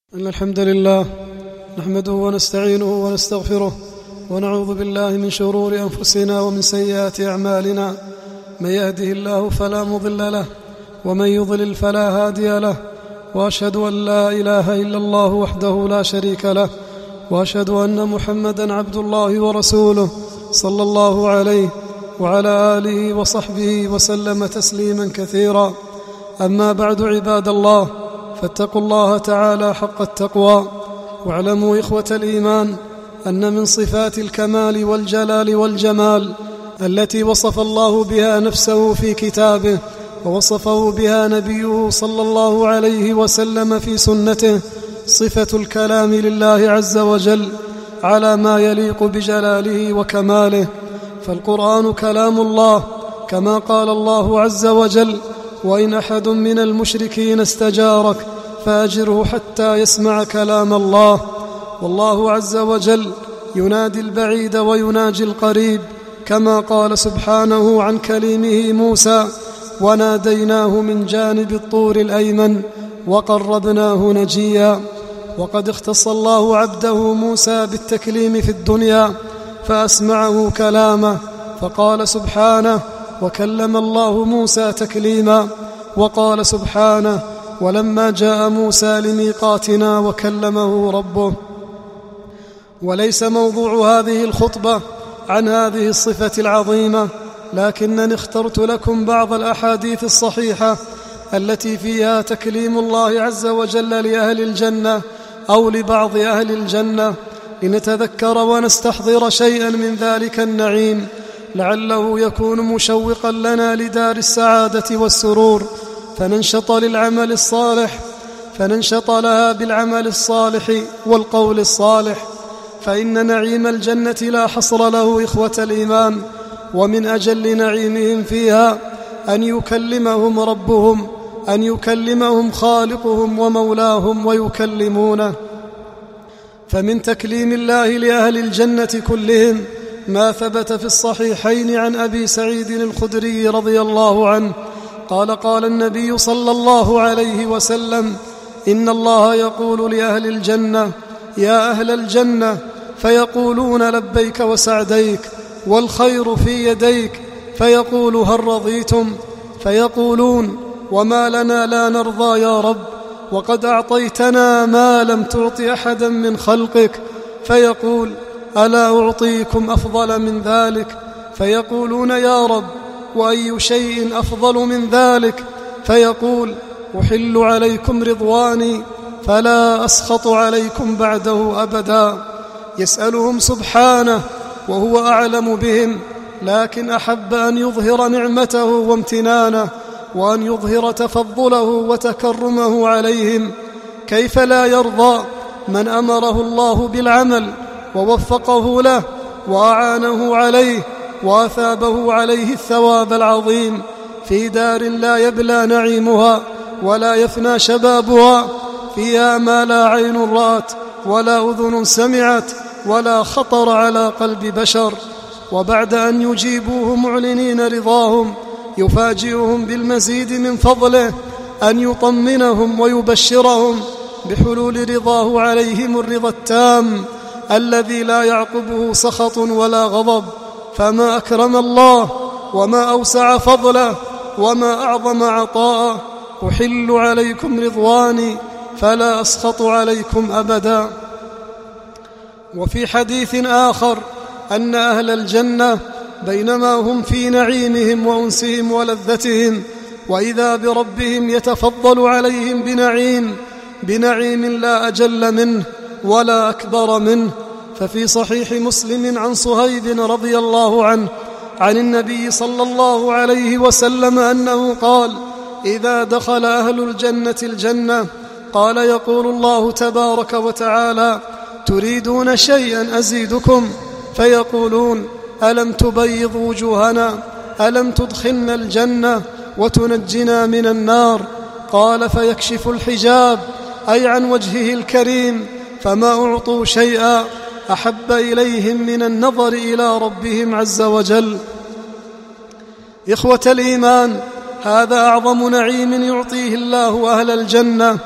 إن الحمد لله نحمده ونستعينه ونستغفره ونعوذ بالله من شرور أنفسنا ومن سيئات أعمالنا. من يهده الله فلا مضل له ومن يضلل فلا هادي له، وأشهد أن لا إله إلا الله وحده لا شريك له، وأشهد أن محمدا عبد الله ورسوله صلى الله عليه وعلى آله وصحبه وسلم تسليما كثيرا. أما بعد، عباد الله، فاتقوا الله تعالى حق التقوى، واعلموا إخوة الإيمان أن من صفات الكمال والجلال والجمال التي وصف الله بها نفسه في كتابه ووصفه بها نبيه صلى الله عليه وسلم في سنته صفة الكلام لله عز وجل على ما يليق بجلاله وكماله. فالقرآن كلام الله، كما قال الله عز وجل: وإن أحد من المشركين استجارك فأجره حتى يسمع كلام الله. والله عز وجل ينادي البعيد ويناجي القريب، كما قال سبحانه عن كليمه موسى: وناديناه من جانب الطور الأيمن وقربناه نجيا. وقد اختص الله عبده موسى بالتكليم في الدنيا فأسمعه كلامه، فقال سبحانه: وكلم الله موسى تكليما. وقال سبحانه: ولما جاء موسى لميقاتنا وكلمه ربه. وليس موضوع هذه الخطبة عن هذه الصفة العظيمة، لكنني اخترت لكم بعض الأحاديث الصحيحة التي فيها تكليم الله عز وجل لأهل الجنة أو لبعض أهل الجنة، لنتذكر ونستحضر شيئا من ذلك النعيم، لعله يكون مشوقا لنا لدار السعادة والسرور، فننشط لها بالعمل الصالح والقول الصالح. فإن نعيم الجنة لا حصر له إخوة الإيمان، ومن أجل نعيمهم فيها أن يكلمهم ربهم، أن يكلمهم خالقهم ومولاهم ويكلمونه. فمن تكليم الله لأهل الجنة كلهم ما ثبت في الصحيحين عن أبي سعيد الخدري رضي الله عنه قال: قال النبي صلى الله عليه وسلم: إن الله يقول لأهل الجنة: يا أهل الجنة، فيقولون: لبيك وسعديك والخير في يديك، فيقول: هل رضيتم؟ فيقولون: وما لنا لا نرضى يا رب، وقد أعطيتنا ما لم تعط أحدا من خلقك. فيقول: ألا أعطيكم أفضل من ذلك؟ فيقولون: يا رب، وأي شيء أفضل من ذلك؟ فيقول: أحل عليكم رضواني فلا أسخط عليكم بعده أبدا. يسألهم سبحانه وهو أعلم بهم، لكن أحب أن يظهر نعمته وامتنانه، وأن يظهر تفضله وتكرمه عليهم. كيف لا يرضى من أمره الله بالعمل ووفقه له وأعانه عليه وأثابه عليه الثواب العظيم في دار لا يبلى نعيمها ولا يفنى شبابها، فيها ما لا عين رأت ولا أذن سمعت ولا خطر على قلب بشر. وبعد أن يجيبوه معلنين رضاهم، يفاجئهم بالمزيد من فضله، أن يطمنهم ويبشرهم بحلول رضاه عليهم الرضا التام الذي لا يعقبه سخط ولا غضب. فما أكرم الله وما أوسع فضله وما أعظم عطاءه. أحل عليكم رضواني فلا أسخط عليكم أبدا. وفي حديث آخر أن أهل الجنة بينما هم في نعيمهم وأنسهم ولذتهم، وإذا بربهم يتفضل عليهم بنعيم لا أجل منه ولا أكبر منه. ففي صحيح مسلم عن صهيب رضي الله عنه عن النبي صلى الله عليه وسلم أنه قال: إذا دخل أهل الجنة الجنة قال: يقول الله تبارك وتعالى: تريدون شيئا أزيدكم؟ فيقولون: ألم تبيض وجوهنا؟ ألم تدخلنا الجنة وتنجنا من النار؟ قال: فيكشف الحجاب، أي عن وجهه الكريم، فما أعطوا شيئا أحب إليهم من النظر إلى ربهم عز وجل. إخوة الإيمان، هذا أعظم نعيم يعطيه الله أهل الجنة،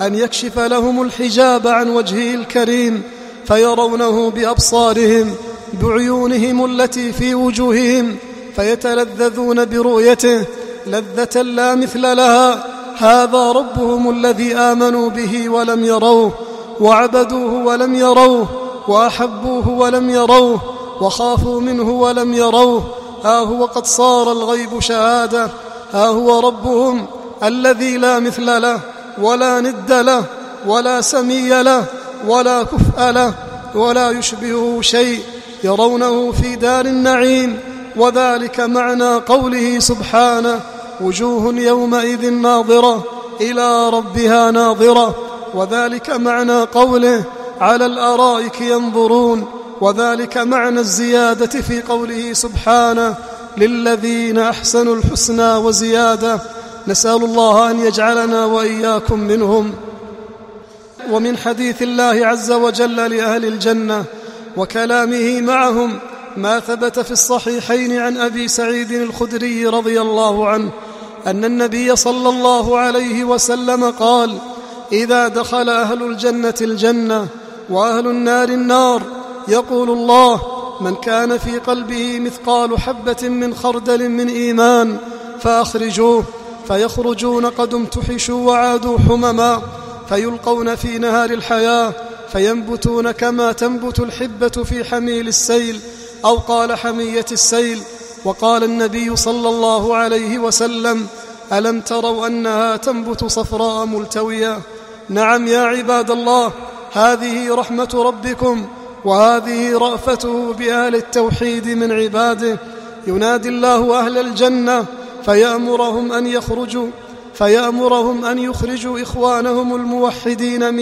أن يكشف لهم الحجاب عن وجهه الكريم فيرونه بأبصارهم بعيونهم التي في وجوههم فيتلذذون برؤيته لذة لا مثل لها. هذا ربهم الذي آمنوا به ولم يروه، وعبدوه ولم يروه، وأحبوه ولم يروه، وخافوا منه ولم يروه. ها هو قد صار الغيب شهادة. ها هو ربهم الذي لا مثل له ولا ند له ولا سمي له ولا كفء له ولا يشبهه شيء، يرونه في دار النعيم. وذلك معنى قوله سبحانه: وجوه يومئذ ناظرة إلى ربها ناظرة. وذلك معنى قوله: على الأرائك ينظرون. وذلك معنى الزيادة في قوله سبحانه: للذين أحسنوا الحسنى وزيادة. نسأل الله أن يجعلنا وإياكم منهم. ومن حديث الله عز وجل لأهل الجنة وكلامه معهم ما ثبت في الصحيحين عن أبي سعيد الخدري رضي الله عنه أن النبي صلى الله عليه وسلم قال: إذا دخل أهل الجنة الجنة وأهل النار النار يقول الله: من كان في قلبه مثقال حبة من خردل من إيمان فأخرجوه. فيخرجون قد امتحشوا وعادوا حمما، فيلقون في نهار الحياة فينبتون كما تنبت الحبة في حميل السيل، أو قال حمية السيل. وقال النبي صلى الله عليه وسلم: ألم تروا أنها تنبت صفراء ملتوية؟ نعم يا عباد الله، هذه رحمة ربكم وهذه رأفته بأهل التوحيد من عباده. ينادي الله أهل الجنة فيأمرهم أن يخرجوا إخوانهم الموحدين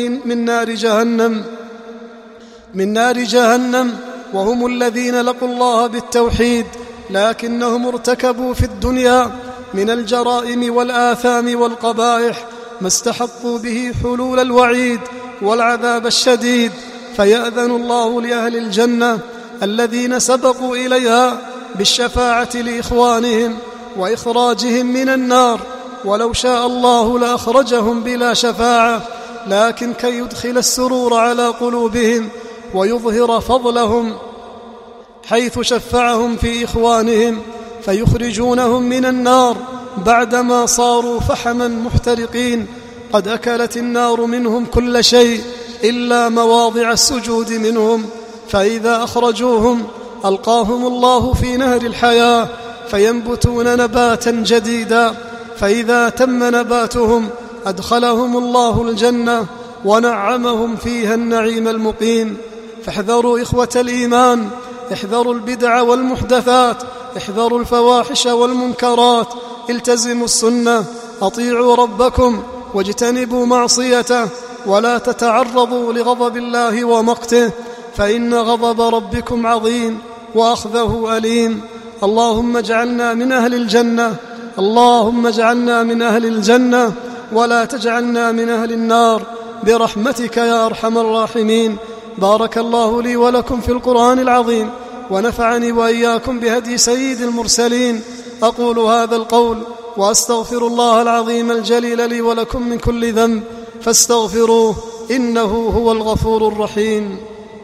من نار جهنم، وهم الذين لقوا الله بالتوحيد لكنهم ارتكبوا في الدنيا من الجرائم والآثام والقبائح ما استحقوا به حلول الوعيد والعذاب الشديد. فيأذن الله لأهل الجنة الذين سبقوا إليها بالشفاعة لإخوانهم وإخراجهم من النار، ولو شاء الله لأخرجهم بلا شفاعة، لكن كي يدخل السرور على قلوبهم ويظهر فضلهم حيث شفعهم في إخوانهم فيخرجونهم من النار بعدما صاروا فحما محترقين، قد أكلت النار منهم كل شيء إلا مواضع السجود منهم. فإذا أخرجوهم ألقاهم الله في نهر الحياة فينبتون نباتا جديدا، فإذا تم نباتهم أدخلهم الله الجنة ونعمهم فيها النعيم المقيم. فاحذروا إخوة الإيمان، احذروا البدع والمحدثات، احذروا الفواحش والمنكرات، التزموا السنة، أطيعوا ربكم واجتنبوا معصيته، ولا تتعرضوا لغضب الله ومقته، فإن غضب ربكم عظيم وأخذه أليم. اللهم اجعلنا من أهل الجنة، اللهم اجعلنا من أهل الجنة، ولا تجعلنا من أهل النار برحمتك يا أرحم الراحمين. بارك الله لي ولكم في القرآن العظيم، ونفعني وإياكم بهدي سيد المرسلين. أقول هذا القول وأستغفر الله العظيم الجليل لي ولكم من كل ذنب فاستغفروه إنه هو الغفور الرحيم.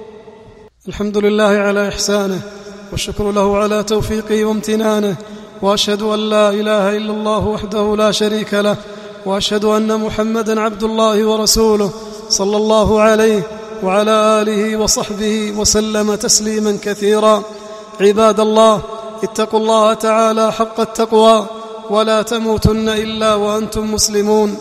الحمد لله على إحسانه، والشكر له على توفيقه وامتنانه، وأشهد أن لا إله إلا الله وحده لا شريك له، وأشهد أن محمدا عبد الله ورسوله صلى الله عليه وعلى آله وصحبه وسلم تسليما كثيرا. عباد الله، اتقوا الله تعالى حق التقوى ولا تموتن إلا وأنتم مسلمون.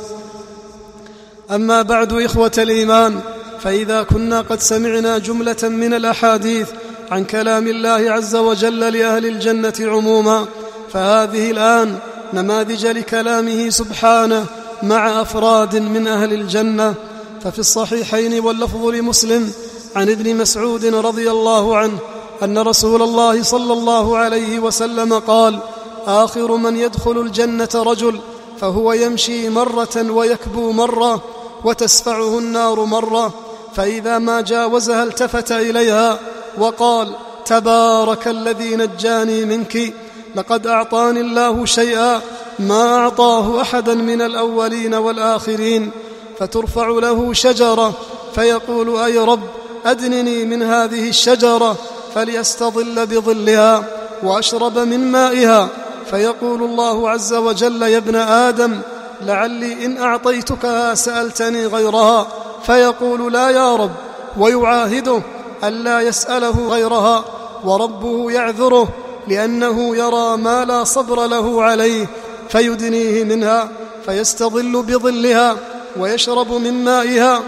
أما بعد إخوة الإيمان، فإذا كنا قد سمعنا جملة من الأحاديث عن كلام الله عز وجل لأهل الجنة عموما، فهذه الآن نماذج لكلامه سبحانه مع أفراد من أهل الجنة. ففي الصحيحين واللفظ لمسلم عن ابن مسعود رضي الله عنه أن رسول الله صلى الله عليه وسلم قال: آخر من يدخل الجنة رجل فهو يمشي مرة ويكبو مرة وتسفعه النار مرة، فإذا ما جاوزها التفت إليها وقال: تبارك الذي نجاني منك، لقد أعطاني الله شيئا ما أعطاه أحدا من الأولين والآخرين. فترفع له شجرة فيقول أي رب أدنني من هذه الشجرة فليستظل بظلها وأشرب من مائها، فيقول الله عز وجل يا ابن آدم لعلي إن أعطيتكها سألتني غيرها، فيقول لا يا رب، ويعاهده ألا يسأله غيرها، وربه يعذره لأنه يرى ما لا صبر له عليه، فيدنيه منها فيستظل بظلها ويشرب من مائها.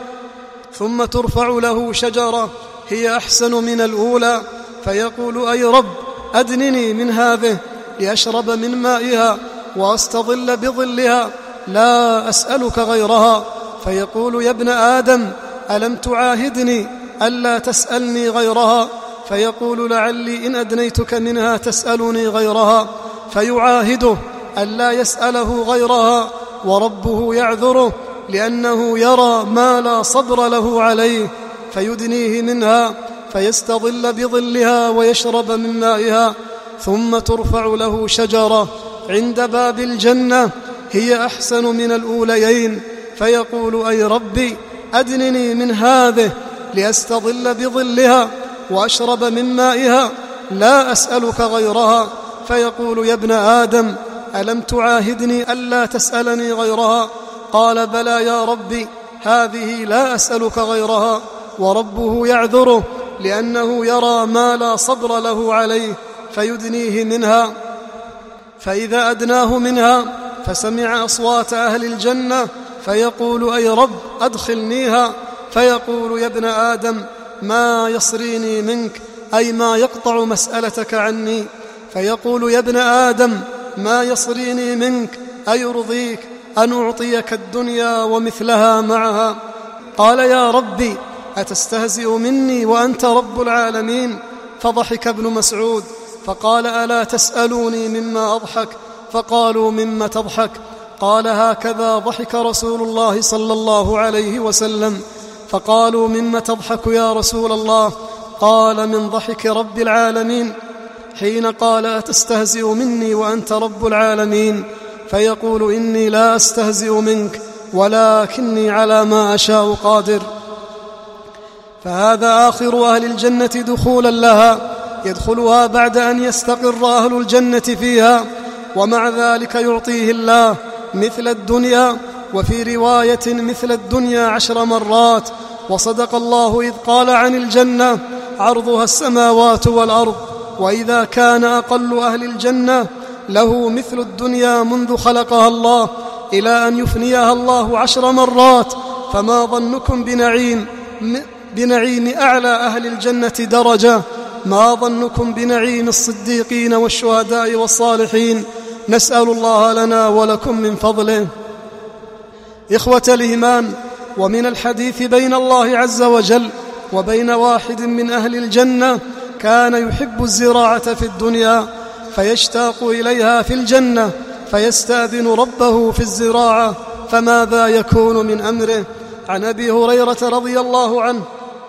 ثم ترفع له شجرة هي أحسن من الأولى فيقول أي رب أدنني من هذه لأشرب من مائها وأستظل بظلها لا أسألك غيرها، فيقول يا ابن آدم ألم تعاهدني ألا تسألني غيرها، فيقول لعلي إن أدنيتك منها تسألني غيرها، فيعاهده ألا يسأله غيرها، وربه يعذره لأنه يرى ما لا صبر له عليه، فيدنيه منها فيستظل بظلها ويشرب من مائها. ثم ترفع له شجرة عند باب الجنة هي أحسن من الأوليين فيقول أي ربي أدنني من هذه لأستظل بظلها وأشرب من مائها لا أسألك غيرها، فيقول يا ابن آدم ألم تعاهدني ألا تسألني غيرها؟ قال بلى يا ربي هذه لا أسألك غيرها، وربه يعذره لأنه يرى ما لا صبر له عليه، فيدنيه منها. فإذا أدناه منها فسمع أصوات أهل الجنة فيقول أي رب أدخلنيها، فيقول يا ابن آدم ما يصريني منك، أي ما يقطع مسألتك عني، فيقول يا ابن آدم ما يصريني منك أي يرضيك أن أعطيك الدنيا ومثلها معها. قال يا ربي أتستهزئ مني وأنت رب العالمين؟ فضحك ابن مسعود فقال ألا تسألوني مما أضحك؟ فقالوا مما تضحك؟ قال هكذا ضحك رسول الله صلى الله عليه وسلم. فقالوا مما تضحك يا رسول الله؟ قال من ضحك رب العالمين حين قال أتستهزئ مني وأنت رب العالمين، فيقول إني لا أستهزئ منك ولكني على ما أشاء قادر. فهذا آخر أهل الجنة دخولا لها، يدخلها بعد أن يستقر أهل الجنة فيها، ومع ذلك يعطيه الله مثل الدنيا، وفي رواية مثل الدنيا 10 مرات. وصدق الله إذ قال عن الجنة عرضها السماوات والأرض، وإذا كان أقل أهل الجنة له مثل الدنيا منذ خلقها الله إلى أن يفنيها الله 10 مرات، فما ظنكم بنعيم أعلى أهل الجنة درجة؟ ما ظنكم بنعيم الصديقين والشهداء والصالحين؟ نسأل الله لنا ولكم من فضله. إخوة الإيمان، ومن الحديث بين الله عز وجل وبين واحد من أهل الجنة كان يحب الزراعة في الدنيا فيشتاق إليها في الجنة، فيستأذن ربه في الزراعة، فماذا يكون من أمره؟ عن أبي هريرة رضي الله عنه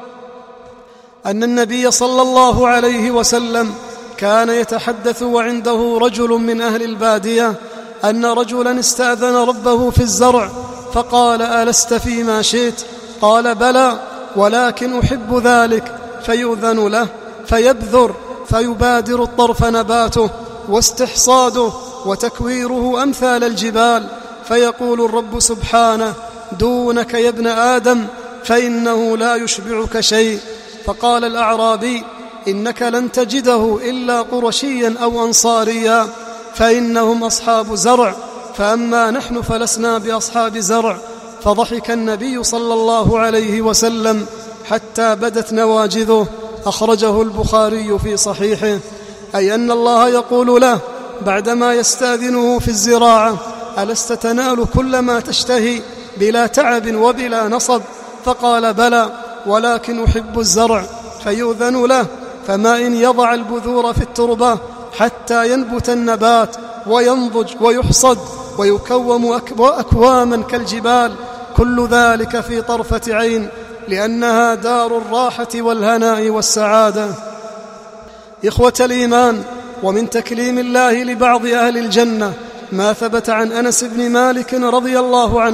أن النبي صلى الله عليه وسلم كان يتحدث وعنده رجل من أهل البادية أن رجلا استأذن ربه في الزرع، فقال ألست فيما شئت؟ قال بلى ولكن أحب ذلك، فيؤذن له فيبذر، فيبادر الطرف نباته واستحصاده وتكويره أمثال الجبال، فيقول الرب سبحانه دونك يا ابن آدم فإنه لا يشبعك شيء. فقال الأعرابي إنك لن تجده إلا قرشيا أو أنصاريا، فإنهم أصحاب زرع، فأما نحن فلسنا بأصحاب زرع. فضحك النبي صلى الله عليه وسلم حتى بدت نواجذه، أخرجه البخاري في صحيحه. أي أن الله يقول له بعدما يستأذنه في الزراعة ألست تنال كل ما تشتهي بلا تعب وبلا نصب؟ فقال بلى ولكن أحب الزرع، فيؤذن له، فما إن يضع البذور في التربة حتى ينبت النبات وينضج ويحصد ويكوم أكواما كالجبال، كل ذلك في طرفة عين، لأنها دار الراحة والهناء والسعادة. إخوة الإيمان، ومن تكليم الله لبعض أهل الجنة ما ثبت عن أنس بن مالك رضي الله عنه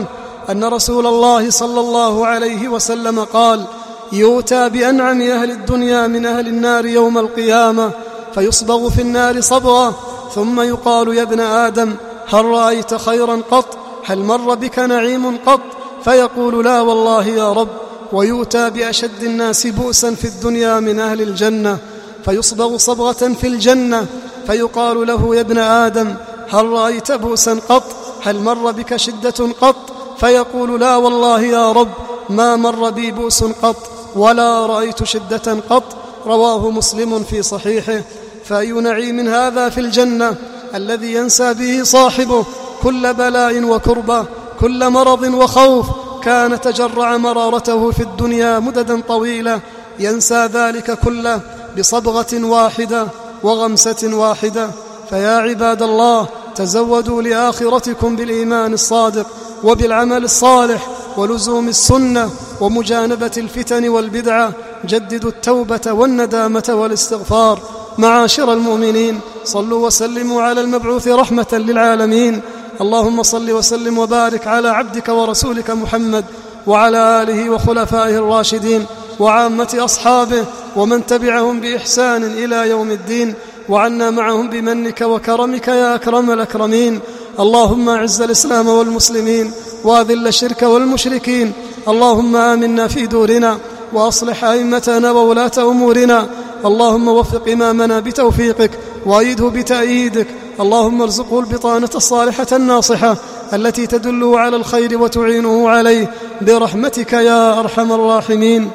أن رسول الله صلى الله عليه وسلم قال: يؤتى بأنعم أهل الدنيا من أهل النار يوم القيامة فيصبغ في النار صبغة، ثم يقال: يا ابن آدم هل رأيت خيرا قط؟ هل مر بك نعيم قط؟ فيقول: لا والله يا رب. ويؤتى بأشد الناس بؤسا في الدنيا من أهل الجنة فيصبغ صبغة في الجنة، فيقال له: يا ابن آدم هل رأيت بؤسا قط؟ هل مر بك شدة قط؟ فيقول: لا والله يا رب، ما مر بي بؤس قط ولا رأيت شدة قط. رواه مسلم في صحيحه. فأي نعيم هذا في الجنة الذي ينسى به صاحبه كل بلاء وكربة، كل مرض وخوف كان تجرع مرارته في الدنيا مددا طويلة، ينسى ذلك كله بصبغة واحدة وغمسة واحدة. فيا عباد الله، تزودوا لآخرتكم بالإيمان الصادق وبالعمل الصالح ولزوم السنة ومجانبة الفتن والبدعة. جددوا التوبة والندامة والاستغفار. معاشر المؤمنين، صلوا وسلموا على المبعوث رحمة للعالمين. اللهم صل وسلم وبارك على عبدك ورسولك محمد وعلى آله وخلفائه الراشدين وعامة أصحابه ومن تبعهم بإحسان إلى يوم الدين، وعنا معهم بمنك وكرمك يا أكرم الأكرمين. اللهم أعز الإسلام والمسلمين وأذل الشرك والمشركين. اللهم آمنا في دورنا وأصلح أئمتنا وولاة أمورنا. اللهم وفق إمامنا بتوفيقك وأيده بتأييدك. اللهم ارزقه البطانة الصالحة الناصحة التي تدله على الخير وتعينه عليه برحمتك يا أرحم الراحمين.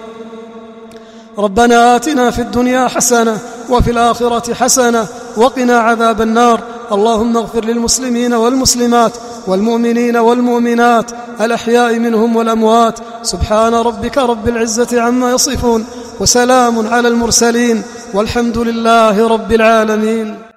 ربنا آتنا في الدنيا حسنة وفي الآخرة حسنة وقنا عذاب النار. اللهم اغفر للمسلمين والمسلمات والمؤمنين والمؤمنات الأحياء منهم والأموات. سبحان ربك رب العزة عما يصفون، وسلام على المرسلين، والحمد لله رب العالمين.